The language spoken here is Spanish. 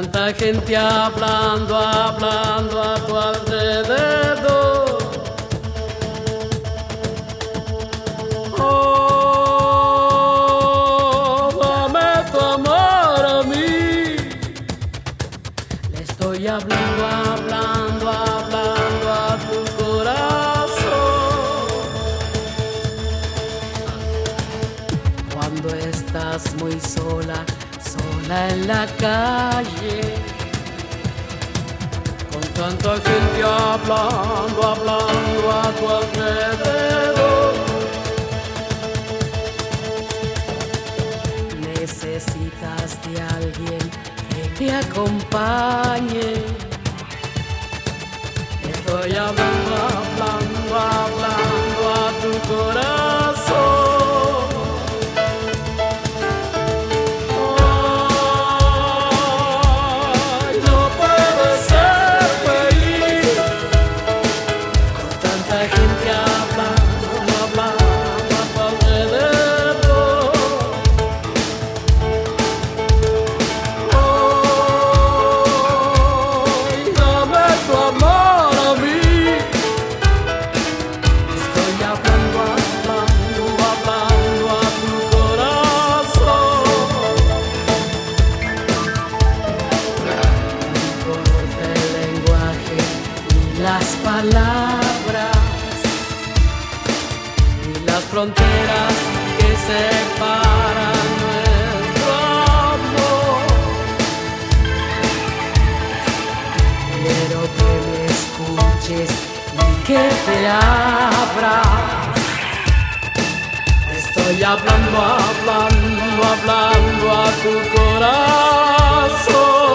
tanta gente hablando, hablando a tu alrededor. Oh, dame tu amor a mí. Le estoy hablando, hablando, hablando a tu corazón. Cuando estás muy sola, sola en la calle, con tanta gente hablando, hablando a tu alrededor. Necesitas de alguien que te acompañe. Estoy hablando, hablando, hablando a tu corazón. Las palabras y las fronteras que separan nuestro amor. Quiero que me escuches y que te abras. Estoy hablando, hablando, hablando a tu corazón.